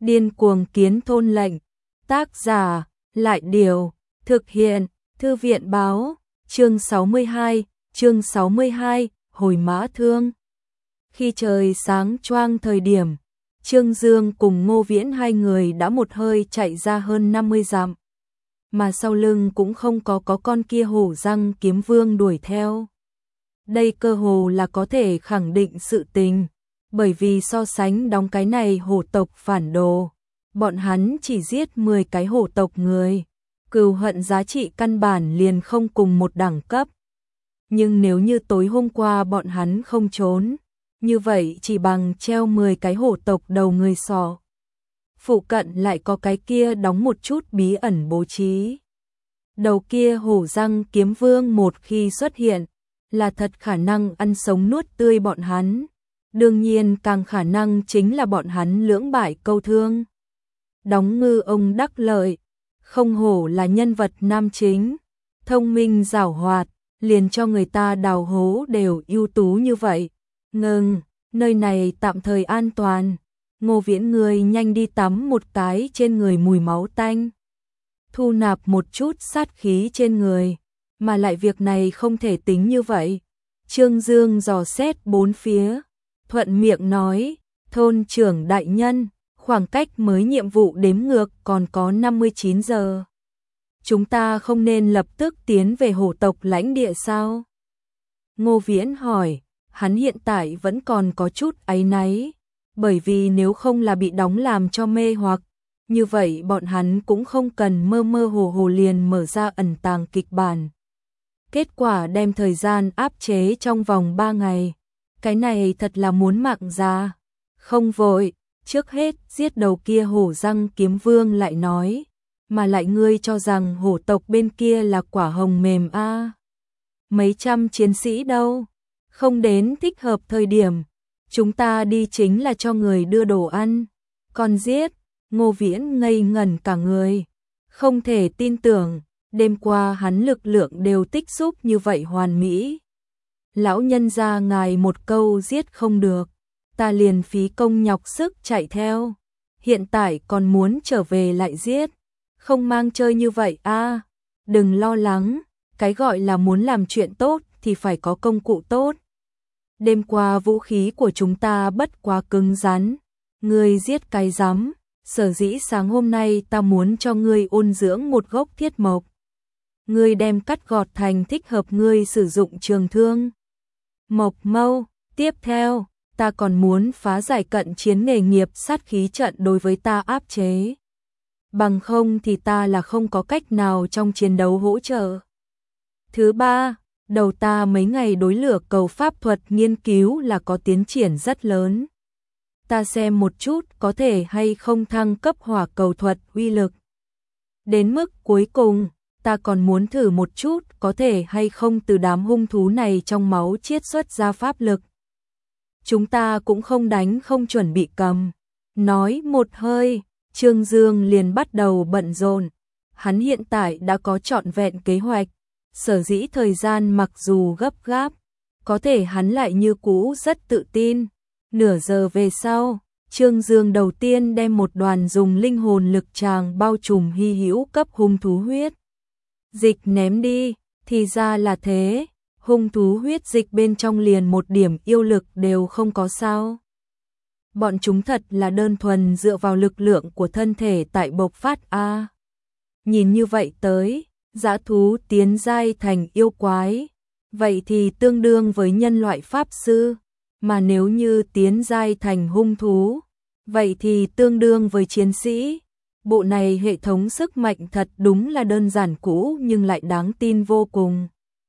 Điên cuồng kiến thôn lệnh. Tác giả, Lại Điều. Thực hiện, Thư viện báo. Chương 62, Hồi Mã Thương. Khi trời sáng choang thời điểm, Trương Dương cùng Ngô Viễn hai người đã một hơi chạy ra hơn 50 dặm. Mà sau lưng cũng không có con kia hổ răng kiếm vương đuổi theo. Đây cơ hồ là có thể khẳng định sự tình, bởi vì so sánh đóng cái này hổ tộc phản đồ, bọn hắn chỉ giết 10 cái hổ tộc người, cừu hận giá trị căn bản liền không cùng một đẳng cấp. Nhưng nếu như tối hôm qua bọn hắn không trốn, như vậy chỉ bằng treo 10 cái hổ tộc đầu người sọ. Phụ cận lại có cái kia đóng một chút bí ẩn bố trí. Đầu kia hổ răng kiếm vương một khi xuất hiện, là thật khả năng ăn sống nuốt tươi bọn hắn. Đương nhiên càng khả năng chính là bọn hắn lưỡng bại câu thương. Đóng ngư ông đắc lợi, không hổ là nhân vật nam chính, thông minh giảo hoạt, liền cho người ta đào hố đều ưu tú như vậy. Ngừng, nơi này tạm thời an toàn. Ngô Viễn người nhanh đi tắm một cái trên người mùi máu tanh. Thu nạp một chút sát khí trên người, mà lại việc này không thể tính như vậy. Trương Dương dò xét bốn phía, thuận miệng nói, thôn trưởng đại nhân, khoảng cách mới nhiệm vụ đếm ngược còn có 59 giờ. Chúng ta không nên lập tức tiến về hổ tộc lãnh địa sao? Ngô Viễn hỏi, hắn hiện tại vẫn còn có chút áy náy, bởi vì nếu không là bị đóng làm cho mê hoặc, như vậy bọn hắn cũng không cần mơ mơ hồ hồ liền mở ra ẩn tàng kịch bản. Kết quả đem thời gian áp chế trong vòng 3 ngày. Cái này thật là muốn mạng ra. Không vội, trước hết giết đầu kia hổ răng kiếm vương lại nói. Mà lại ngươi cho rằng hổ tộc bên kia là quả hồng mềm a? Mấy trăm chiến sĩ đâu? Không đến thích hợp thời điểm. Chúng ta đi chính là cho người đưa đồ ăn. Còn giết, Ngô Viễn ngây ngẩn cả người. Không thể tin tưởng, đêm qua hắn lực lượng đều tích xúc như vậy hoàn mỹ. Lão nhân gia ngài một câu giết không được, ta liền phí công nhọc sức chạy theo. Hiện tại còn muốn trở về lại giết, không mang chơi như vậy a. Đừng lo lắng, cái gọi là muốn làm chuyện tốt thì phải có công cụ tốt. Đêm qua vũ khí của chúng ta bất quá cứng rắn, ngươi giết cái rắm, sở dĩ sáng hôm nay ta muốn cho ngươi ôn dưỡng một gốc thiết mộc. Ngươi đem cắt gọt thành thích hợp ngươi sử dụng trường thương. Mộc mâu, tiếp theo, ta còn muốn phá giải cận chiến nghề nghiệp sát khí trận đối với ta áp chế. Bằng không thì ta là không có cách nào trong chiến đấu hỗ trợ. Thứ ba, đầu ta mấy ngày đối lửa cầu pháp thuật nghiên cứu là có tiến triển rất lớn. Ta xem một chút có thể hay không thăng cấp hỏa cầu thuật uy lực. Đến mức cuối cùng, ta còn muốn thử một chút có thể hay không từ đám hung thú này trong máu chiết xuất ra pháp lực. Chúng ta cũng không đánh không chuẩn bị cầm. Nói một hơi, Trương Dương liền bắt đầu bận rộn. Hắn hiện tại đã có trọn vẹn kế hoạch, sở dĩ thời gian mặc dù gấp gáp, có thể hắn lại như cũ rất tự tin. Nửa giờ về sau, Trương Dương đầu tiên đem một đoàn dùng linh hồn lực tràng bao trùm hy hữu cấp hung thú huyết dịch ném đi, thì ra là thế, hung thú huyết dịch bên trong liền một điểm yêu lực đều không có sao. Bọn chúng thật là đơn thuần dựa vào lực lượng của thân thể tại bộc phát a. Nhìn như vậy tới, dã thú tiến giai thành yêu quái, vậy thì tương đương với nhân loại pháp sư, mà nếu như tiến giai thành hung thú, vậy thì tương đương với chiến sĩ. Bộ này hệ thống sức mạnh thật đúng là đơn giản cũ nhưng lại đáng tin vô cùng.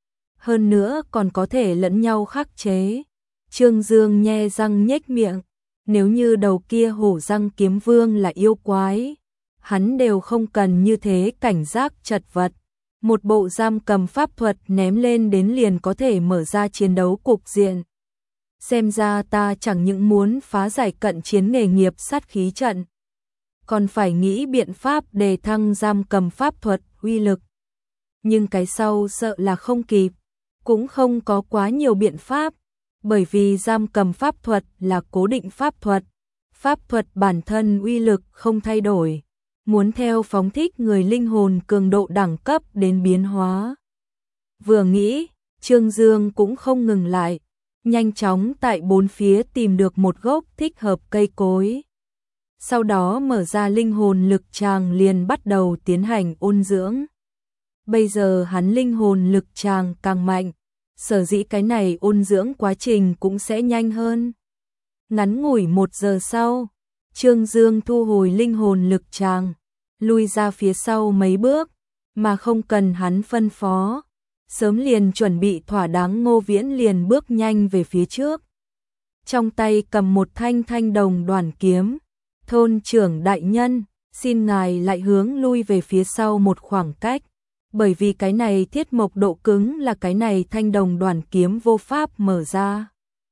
Hơn nữa còn có thể lẫn nhau khắc chế. Trương Dương nhe răng nhếch miệng, nếu như đầu kia hổ răng kiếm vương là yêu quái, hắn đều không cần như thế cảnh giác chật vật. Một bộ giam cầm pháp thuật ném lên đến liền có thể mở ra chiến đấu cục diện. Xem ra ta chẳng những muốn phá giải cận chiến nghề nghiệp sát khí trận, còn phải nghĩ biện pháp đề thăng giam cầm pháp thuật uy lực. Nhưng cái sau sợ là không kịp, cũng không có quá nhiều biện pháp, bởi vì giam cầm pháp thuật là cố định pháp thuật, pháp thuật bản thân uy lực không thay đổi, muốn theo phóng thích người linh hồn cường độ đẳng cấp đến biến hóa. Vừa nghĩ, Trương Dương cũng không ngừng lại, nhanh chóng tại bốn phía tìm được một gốc thích hợp cây cối. Sau đó mở ra linh hồn lực tràng liền bắt đầu tiến hành ôn dưỡng. Bây giờ hắn linh hồn lực tràng càng mạnh, sở dĩ cái này ôn dưỡng quá trình cũng sẽ nhanh hơn. Ngắn ngủi 1 giờ sau, Trương Dương thu hồi linh hồn lực tràng, lui ra phía sau mấy bước, mà không cần hắn phân phó. Sớm liền chuẩn bị thỏa đáng, Ngô Viễn liền bước nhanh về phía trước. Trong tay cầm một thanh đồng đoàn kiếm. Thôn trưởng đại nhân, xin ngài lại hướng lui về phía sau một khoảng cách. Bởi vì cái này thiết mộc độ cứng là cái này thanh đồng đoàn kiếm vô pháp mở ra.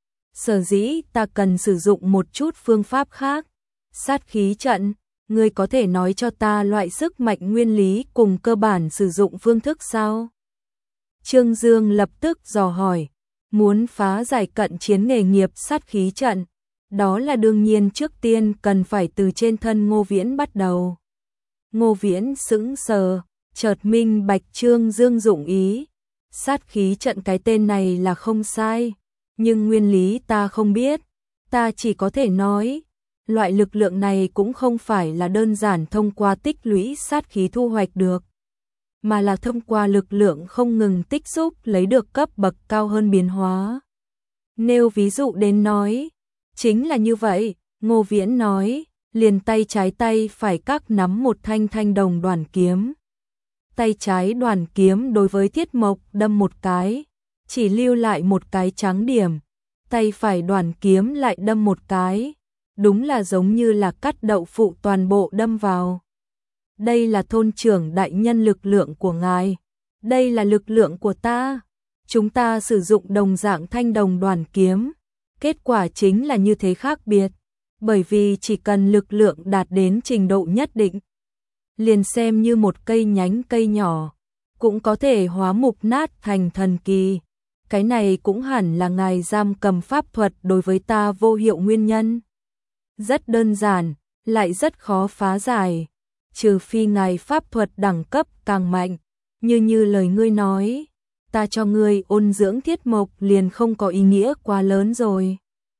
Sở dĩ ta cần sử dụng một chút phương pháp khác. Sát khí trận, ngươi có thể nói cho ta loại sức mạnh nguyên lý cùng cơ bản sử dụng phương thức sao? Trương Dương lập tức dò hỏi, muốn phá giải cận chiến nghề nghiệp sát khí trận, đó là đương nhiên trước tiên cần phải từ trên thân Ngô Viễn bắt đầu. Ngô Viễn sững sờ, chợt minh bạch Trương Dương dụng ý, sát khí trận cái tên này là không sai, nhưng nguyên lý ta không biết, ta chỉ có thể nói, loại lực lượng này cũng không phải là đơn giản thông qua tích lũy sát khí thu hoạch được, mà là thông qua lực lượng không ngừng tích xúc lấy được cấp bậc cao hơn biến hóa. Nêu ví dụ đến nói, chính là như vậy, Ngô Viễn nói, liền tay trái tay phải các nắm một thanh đồng đoàn kiếm. Tay trái đoàn kiếm đối với thiết mộc đâm một cái, chỉ lưu lại một cái trắng điểm, tay phải đoàn kiếm lại đâm một cái, đúng là giống như là cắt đậu phụ toàn bộ đâm vào. Đây là thôn trưởng đại nhân lực lượng của ngài, đây là lực lượng của ta. Chúng ta sử dụng đồng dạng thanh đồng đoàn kiếm, kết quả chính là như thế khác biệt, bởi vì chỉ cần lực lượng đạt đến trình độ nhất định, liền xem như một cây nhánh cây nhỏ, cũng có thể hóa mục nát thành thần kỳ. Cái này cũng hẳn là ngài giam cầm pháp thuật đối với ta vô hiệu nguyên nhân. Rất đơn giản, lại rất khó phá giải, trừ phi ngài pháp thuật đẳng cấp càng mạnh, như lời ngươi nói, ta cho ngươi ôn dưỡng thiết mộc liền không có ý nghĩa quá lớn rồi.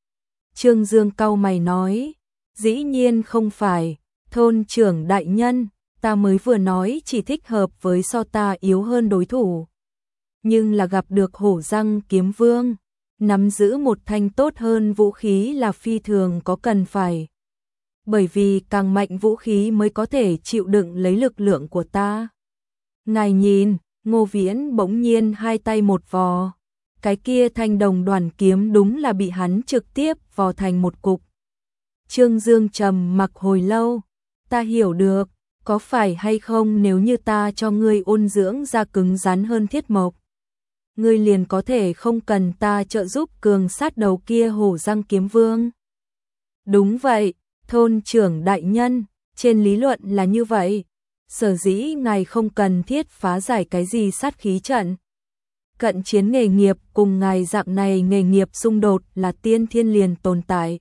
Trương Dương cau mày nói, dĩ nhiên không phải, thôn trưởng đại nhân, ta mới vừa nói chỉ thích hợp với so ta yếu hơn đối thủ. Nhưng là gặp được hổ răng kiếm vương, nắm giữ một thanh tốt hơn vũ khí là phi thường có cần phải. Bởi vì càng mạnh vũ khí mới có thể chịu đựng lấy lực lượng của ta. Ngài nhìn, Ngô Viễn bỗng nhiên hai tay một vò. Cái kia thanh đồng đoàn kiếm đúng là bị hắn trực tiếp vò thành một cục. Trương Dương trầm mặc hồi lâu. Ta hiểu được, có phải hay không nếu như ta cho ngươi ôn dưỡng ra cứng rắn hơn thiết mộc, ngươi liền có thể không cần ta trợ giúp cường sát đầu kia hổ răng kiếm vương. Đúng vậy, thôn trưởng đại nhân, trên lý luận là như vậy. Sở dĩ ngài không cần thiết phá giải cái gì sát khí trận. Cận chiến nghề nghiệp cùng ngài dạng này nghề nghiệp xung đột là tiên thiên liền tồn tại.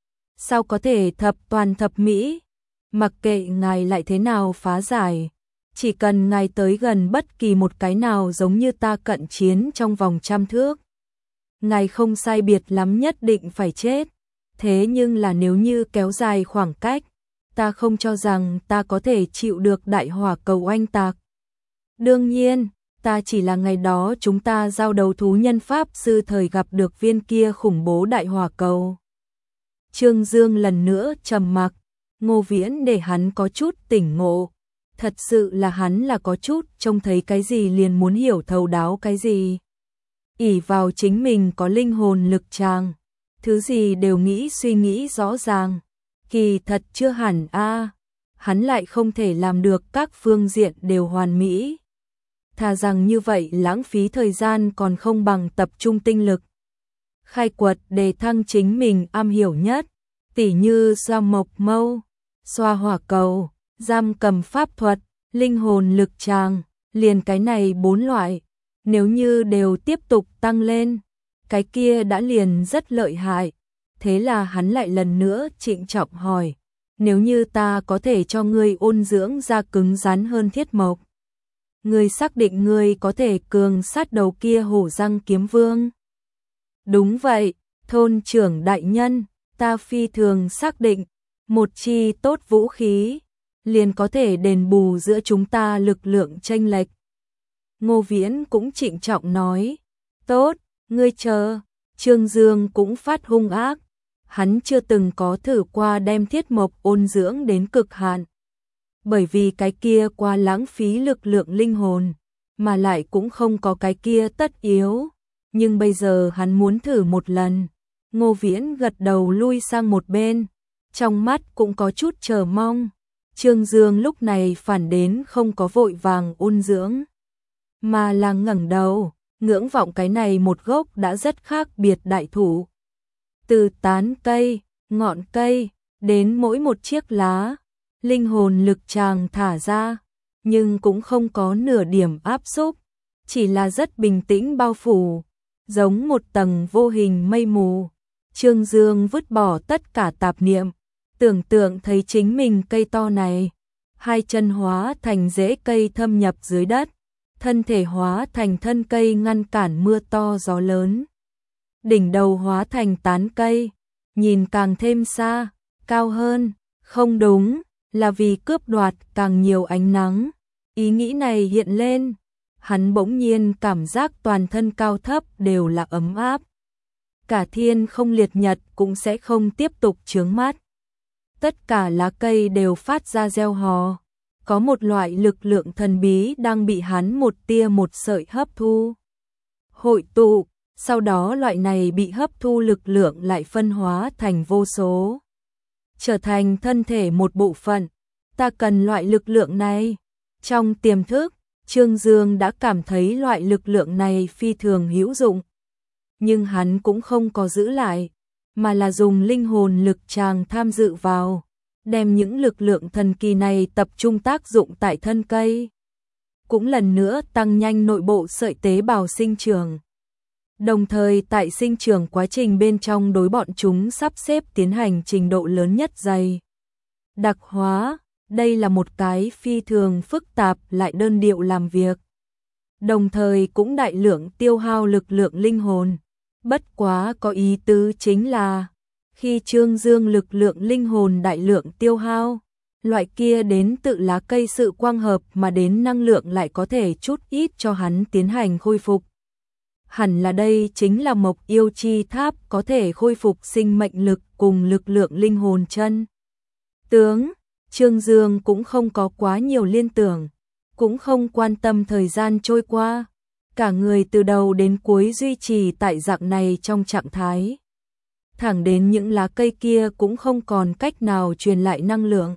Sao có thể thập toàn thập mỹ? Mặc kệ ngài lại thế nào phá giải, chỉ cần ngài tới gần bất kỳ một cái nào giống như ta cận chiến trong vòng 100 thước, ngài không sai biệt lắm nhất định phải chết. Thế nhưng là nếu như kéo dài khoảng cách, ta không cho rằng ta có thể chịu được đại hỏa cầu oanh tạc. Đương nhiên, ta chỉ là ngày đó chúng ta giao đấu thú nhân pháp sư thời gặp được viên kia khủng bố đại hỏa cầu. Trương Dương lần nữa trầm mặc, Ngô Viễn để hắn có chút tỉnh ngộ. Thật sự là hắn là có chút trông thấy cái gì liền muốn hiểu thấu đáo cái gì. Ỷ vào chính mình có linh hồn lực tràng, thứ gì đều nghĩ suy nghĩ rõ ràng. Kỳ thật chưa hẳn hắn lại không thể làm được các phương diện đều hoàn mỹ. Thà rằng như vậy lãng phí thời gian còn không bằng tập trung tinh lực. Khai quật đề thăng chính mình am hiểu nhất, tỉ như xoa mộc mâu, xoa hỏa cầu, giam cầm pháp thuật, linh hồn lực tràng, liền cái này 4 loại. Nếu như đều tiếp tục tăng lên, cái kia đã liền rất lợi hại. Thế là hắn lại lần nữa trịnh trọng hỏi, nếu như ta có thể cho ngươi ôn dưỡng ra cứng rắn hơn thiết mộc, ngươi xác định ngươi có thể cường sát đầu kia hổ răng kiếm vương? Đúng vậy, thôn trưởng đại nhân, ta phi thường xác định, một chi tốt vũ khí, liền có thể đền bù giữa chúng ta lực lượng chênh lệch. Ngô Viễn cũng trịnh trọng nói, tốt, ngươi chờ. Trương Dương cũng phát hung ác, hắn chưa từng có thử qua đem thiết mộc ôn dưỡng đến cực hạn. Bởi vì cái kia quá lãng phí lực lượng linh hồn, mà lại cũng không có cái kia tất yếu. Nhưng bây giờ hắn muốn thử một lần. Ngô Viễn gật đầu lui sang một bên, trong mắt cũng có chút chờ mong. Trương Dương lúc này phản đến không có vội vàng ôn dưỡng, mà là ngẩng đầu, ngưỡng vọng cái này một gốc đã rất khác biệt đại thụ. Từ tán cây, ngọn cây, đến mỗi một chiếc lá, linh hồn lực tràng thả ra, nhưng cũng không có nửa điểm áp xúc, chỉ là rất bình tĩnh bao phủ, giống một tầng vô hình mây mù. Trương Dương vứt bỏ tất cả tạp niệm, tưởng tượng thấy chính mình cây to này, hai chân hóa thành rễ cây thâm nhập dưới đất, thân thể hóa thành thân cây ngăn cản mưa to gió lớn, đỉnh đầu hóa thành tán cây, nhìn càng thêm xa, cao hơn, không đúng, là vì cướp đoạt càng nhiều ánh nắng. Ý nghĩ này hiện lên, hắn bỗng nhiên cảm giác toàn thân cao thấp đều là ấm áp. Cả thiên không liệt nhật cũng sẽ không tiếp tục chướng mắt. Tất cả lá cây đều phát ra reo hò. Có một loại lực lượng thần bí đang bị hắn một tia một sợi hấp thu, hội tụ, sau đó loại này bị hấp thu lực lượng lại phân hóa thành vô số, trở thành thân thể một bộ phận. Ta cần loại lực lượng này. Trong tiềm thức, Trương Dương đã cảm thấy loại lực lượng này phi thường hữu dụng. Nhưng hắn cũng không có giữ lại, mà là dùng linh hồn lực tràng tham dự vào, đem những lực lượng thần kỳ này tập trung tác dụng tại thân cây. Cũng lần nữa tăng nhanh nội bộ sợi tế bào sinh trưởng. Đồng thời tại sinh trưởng quá trình bên trong đối bọn chúng sắp xếp tiến hành trình độ lớn nhất dày đặc hóa. Đây là một cái phi thường phức tạp lại đơn điệu làm việc. Đồng thời cũng đại lượng tiêu hao lực lượng linh hồn. Bất quá có ý tứ chính là, khi Trương Dương lực lượng linh hồn đại lượng tiêu hao, loại kia đến tự lá cây sự quang hợp mà đến năng lượng lại có thể chút ít cho hắn tiến hành khôi phục. Hẳn là đây chính là Mộc Yêu Chi Tháp có thể khôi phục sinh mệnh lực cùng lực lượng linh hồn chân tướng. Trương Dương cũng không có quá nhiều liên tưởng, cũng không quan tâm thời gian trôi qua, cả người từ đầu đến cuối duy trì tại dạng này trong trạng thái. Thẳng đến những lá cây kia cũng không còn cách nào truyền lại năng lượng.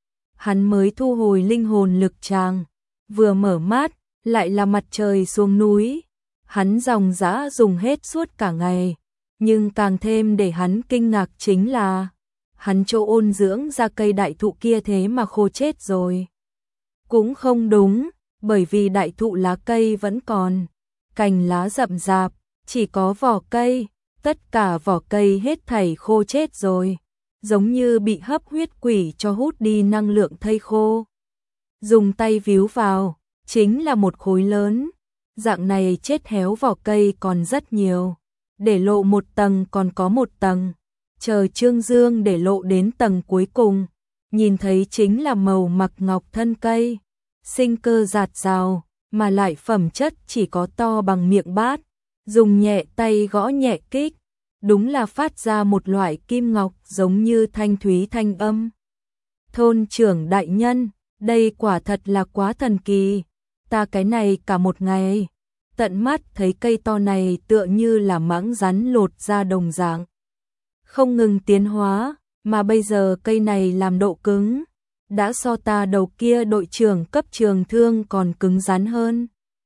Hắn mới thu hồi linh hồn lực tràng, vừa mở mắt, lại là mặt trời xuống núi. Hắn dòng dã dùng hết suốt cả ngày, nhưng càng thêm để hắn kinh ngạc chính là hắn chỗ ôn dưỡng ra cây đại thụ kia thế mà khô chết rồi. Cũng không đúng, bởi vì đại thụ lá cây vẫn còn, cành lá rậm rạp, chỉ có vỏ cây, tất cả vỏ cây hết thảy khô chết rồi, giống như bị hấp huyết quỷ cho hút đi năng lượng thây khô. Dùng tay víu vào, chính là một khối lớn, dạng này chết héo vỏ cây còn rất nhiều, để lộ một tầng còn có một tầng. Chờ Trương Dương để lộ đến tầng cuối cùng, nhìn thấy chính là màu mặc ngọc thân cây, sinh cơ rạt rào, mà lại phẩm chất chỉ có to bằng miệng bát, dùng nhẹ tay gõ nhẹ kích, đúng là phát ra một loại kim ngọc giống như thanh thúy thanh âm. Thôn trưởng đại nhân, đây quả thật là quá thần kỳ, ta cái này cả một ngày, tận mắt thấy cây to này tựa như là mãng rắn lột ra đồng dạng. Không ngừng tiến hóa, mà bây giờ cây này làm độ cứng, đã so ta đầu kia đội trưởng cấp trường thương còn cứng rắn hơn.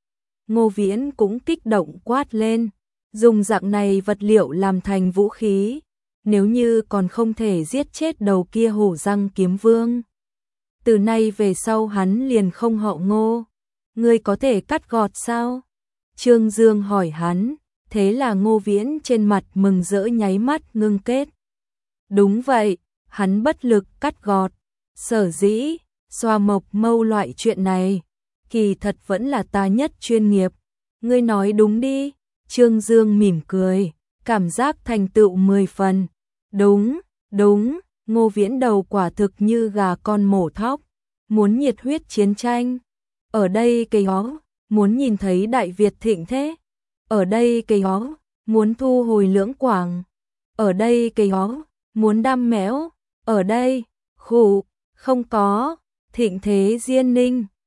Ngô Viễn cũng kích động quát lên, dùng dạng này vật liệu làm thành vũ khí, nếu như còn không thể giết chết đầu kia hổ răng kiếm vương. Từ nay về sau hắn liền không họ Ngô, ngươi có thể cắt gọt sao? Trương Dương hỏi hắn, thế là Ngô Viễn trên mặt mừng rỡ nháy mắt ngưng kết, Đúng vậy, hắn bất lực cắt gọt. Sở dĩ, xoa mộc mâu loại chuyện này, kỳ thật vẫn là ta nhất chuyên nghiệp. Ngươi nói đúng đi, Trương Dương mỉm cười, cảm giác thành tựu 10 phần. Đúng, đúng, Ngô Viễn đầu quả thực như gà con mổ thóc, muốn nhiệt huyết chiến tranh. Ở đây cây ó, muốn nhìn thấy Đại Việt thịnh thế. Ở đây cây ó, muốn thu hồi Lưỡng Quảng. Ở đây cây ó, muốn đam mẽo. Ở đây, khụ, không có, thịnh thế Diên Ninh.